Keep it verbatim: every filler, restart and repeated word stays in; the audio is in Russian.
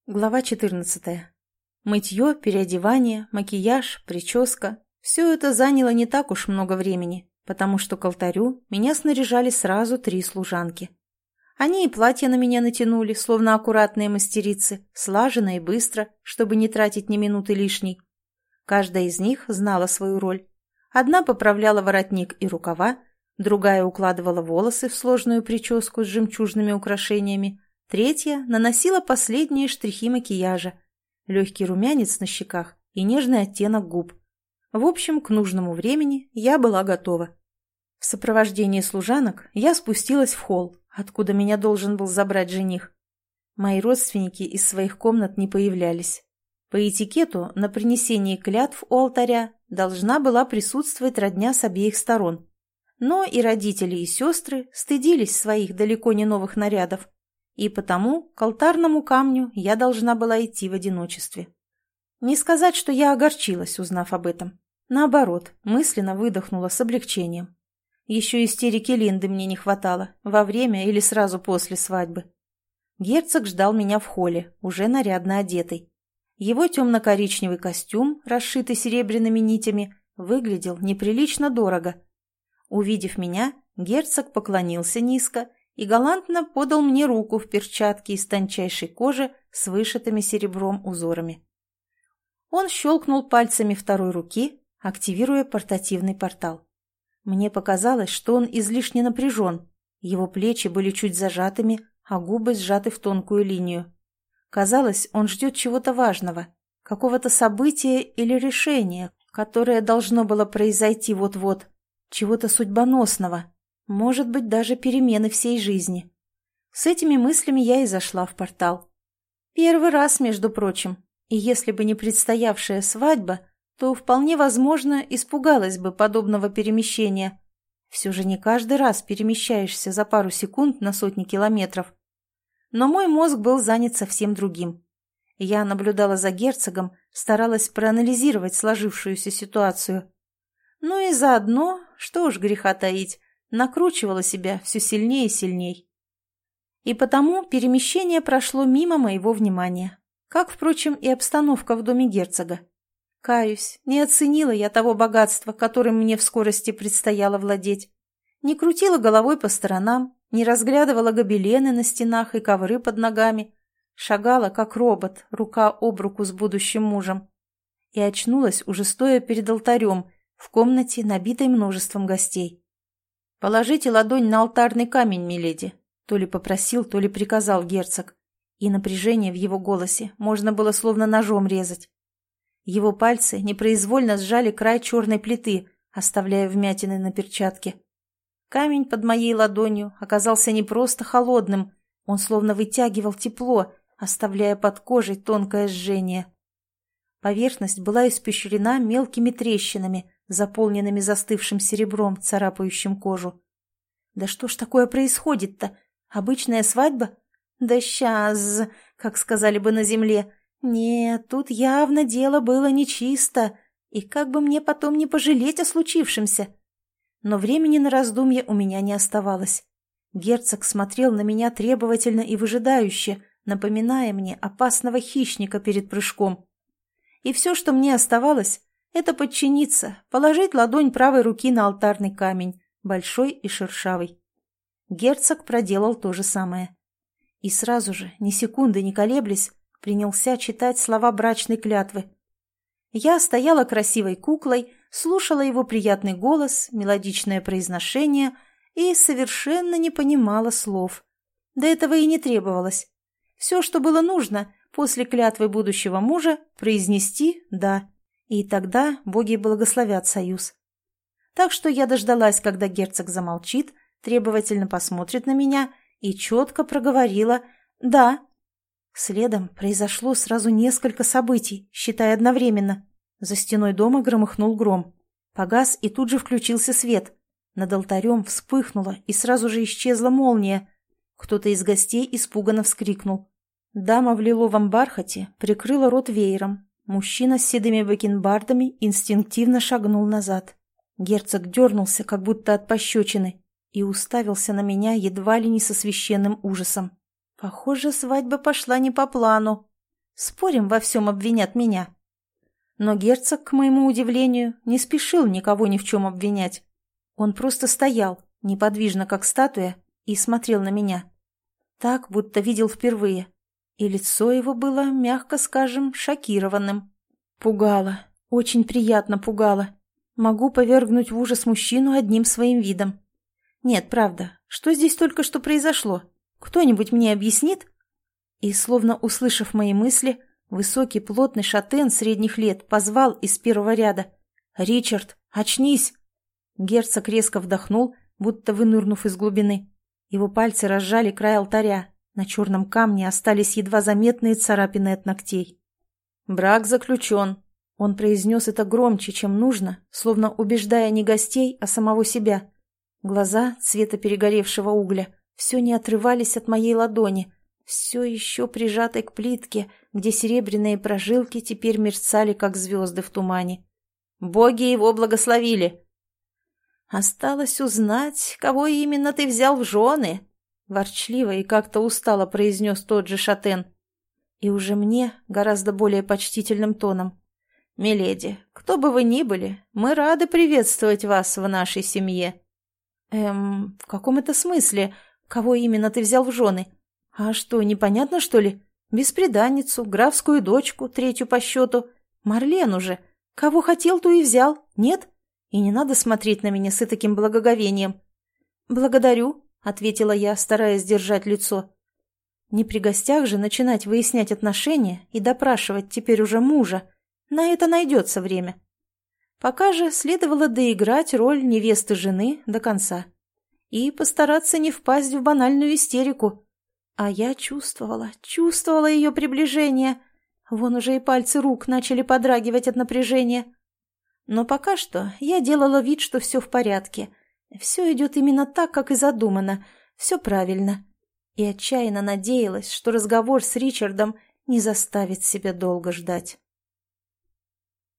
Глава четырнадцатая. Мытье, переодевание, макияж, прическа – все это заняло не так уж много времени, потому что к алтарю меня снаряжали сразу три служанки. Они и платья на меня натянули, словно аккуратные мастерицы, слаженно и быстро, чтобы не тратить ни минуты лишней. Каждая из них знала свою роль. Одна поправляла воротник и рукава, другая укладывала волосы в сложную прическу с жемчужными украшениями, третья наносила последние штрихи макияжа, легкий румянец на щеках и нежный оттенок губ. В общем, к нужному времени я была готова. В сопровождении служанок я спустилась в холл, откуда меня должен был забрать жених. Мои родственники из своих комнат не появлялись. По этикету на принесении клятв у алтаря должна была присутствовать родня с обеих сторон. Но и родители, и сестры стыдились своих далеко не новых нарядов. И потому к алтарному камню я должна была идти в одиночестве. Не сказать, что я огорчилась, узнав об этом. Наоборот, мысленно выдохнула с облегчением. Еще истерики Линды мне не хватало, во время или сразу после свадьбы. Герцог ждал меня в холле, уже нарядно одетый. Его темно-коричневый костюм, расшитый серебряными нитями, выглядел неприлично дорого. Увидев меня, герцог поклонился низко и галантно подал мне руку в перчатке из тончайшей кожи с вышитыми серебром узорами. Он щелкнул пальцами второй руки, активируя портативный портал. Мне показалось, что он излишне напряжен, его плечи были чуть зажатыми, а губы сжаты в тонкую линию. Казалось, он ждет чего-то важного, какого-то события или решения, которое должно было произойти вот-вот, чего-то судьбоносного. Может быть, даже перемены всей жизни. С этими мыслями я и зашла в портал. Первый раз, между прочим, и если бы не предстоявшая свадьба, то вполне возможно испугалась бы подобного перемещения. Все же не каждый раз перемещаешься за пару секунд на сотни километров. Но мой мозг был занят совсем другим. Я наблюдала за герцогом, старалась проанализировать сложившуюся ситуацию. Ну и заодно, что уж греха таить, накручивала себя все сильнее и сильнее. И потому перемещение прошло мимо моего внимания, как, впрочем, и обстановка в доме герцога. Каюсь, не оценила я того богатства, которым мне в скорости предстояло владеть. Не крутила головой по сторонам, не разглядывала гобелены на стенах и ковры под ногами, шагала, как робот, рука об руку с будущим мужем. И очнулась, уже стоя перед алтарем, в комнате, набитой множеством гостей. «Положите ладонь на алтарный камень, миледи», — то ли попросил, то ли приказал герцог, и напряжение в его голосе можно было словно ножом резать. Его пальцы непроизвольно сжали край черной плиты, оставляя вмятины на перчатке. Камень под моей ладонью оказался не просто холодным, он словно вытягивал тепло, оставляя под кожей тонкое жжение. Поверхность была испещрена мелкими трещинами, заполненными застывшим серебром, царапающим кожу. Да что ж такое происходит-то? Обычная свадьба? Да щас, как сказали бы на земле. Нет, тут явно дело было нечисто, и как бы мне потом не пожалеть о случившемся. Но времени на раздумье у меня не оставалось. Герцог смотрел на меня требовательно и выжидающе, напоминая мне опасного хищника перед прыжком. И все, что мне оставалось, это подчиниться, положить ладонь правой руки на алтарный камень, большой и шершавый. Герцог проделал то же самое. И сразу же, ни секунды не колеблясь, принялся читать слова брачной клятвы. Я стояла красивой куклой, слушала его приятный голос, мелодичное произношение и совершенно не понимала слов. До этого и не требовалось. Все, что было нужно, после клятвы будущего мужа, произнести «да». И тогда боги благословят союз. Так что я дождалась, когда герцог замолчит, требовательно посмотрит на меня и четко проговорила «да». Следом произошло сразу несколько событий, считая одновременно. За стеной дома громыхнул гром. Погас и тут же включился свет. Над алтарем вспыхнула и сразу же исчезла молния. Кто-то из гостей испуганно вскрикнул. Дама в лиловом бархате прикрыла рот веером. Мужчина с седыми бакенбардами инстинктивно шагнул назад. Герцог дернулся, как будто от пощечины, и уставился на меня едва ли не со священным ужасом. Похоже, свадьба пошла не по плану. Спорим, во всем обвинят меня. Но герцог, к моему удивлению, не спешил никого ни в чем обвинять. Он просто стоял, неподвижно как статуя, и смотрел на меня. Так, будто видел впервые. И лицо его было, мягко скажем, шокированным. Пугало, очень приятно пугало. Могу повергнуть в ужас мужчину одним своим видом. Нет, правда, что здесь только что произошло? Кто-нибудь мне объяснит? И, словно услышав мои мысли, высокий плотный шатен средних лет позвал из первого ряда: «Ричард, очнись!» Герцог резко вдохнул, будто вынырнув из глубины. Его пальцы разжали край алтаря. На черном камне остались едва заметные царапины от ногтей. «Брак заключен». Он произнес это громче, чем нужно, словно убеждая не гостей, а самого себя. Глаза цвета перегоревшего угля все не отрывались от моей ладони, все еще прижатой к плитке, где серебряные прожилки теперь мерцали, как звезды в тумане. «Боги его благословили!» «Осталось узнать, кого именно ты взял в жены», — ворчливо и как-то устало произнес тот же шатен. И уже мне гораздо более почтительным тоном: «Миледи, кто бы вы ни были, мы рады приветствовать вас в нашей семье». «Эм, в каком это смысле? Кого именно ты взял в жены? А что, непонятно, что ли? Бесприданницу, графскую дочку, третью по счету. Марлену же. Кого хотел, то и взял, нет? И не надо смотреть на меня с таким благоговением». «Благодарю», — ответила я, стараясь держать лицо. Не при гостях же начинать выяснять отношения и допрашивать теперь уже мужа. На это найдется время. Пока же следовало доиграть роль невесты жены до конца и постараться не впасть в банальную истерику. А я чувствовала, чувствовала ее приближение. Вон уже и пальцы рук начали подрагивать от напряжения. Но пока что я делала вид, что все в порядке. Все идет именно так, как и задумано. Все правильно. И отчаянно надеялась, что разговор с Ричардом не заставит себя долго ждать.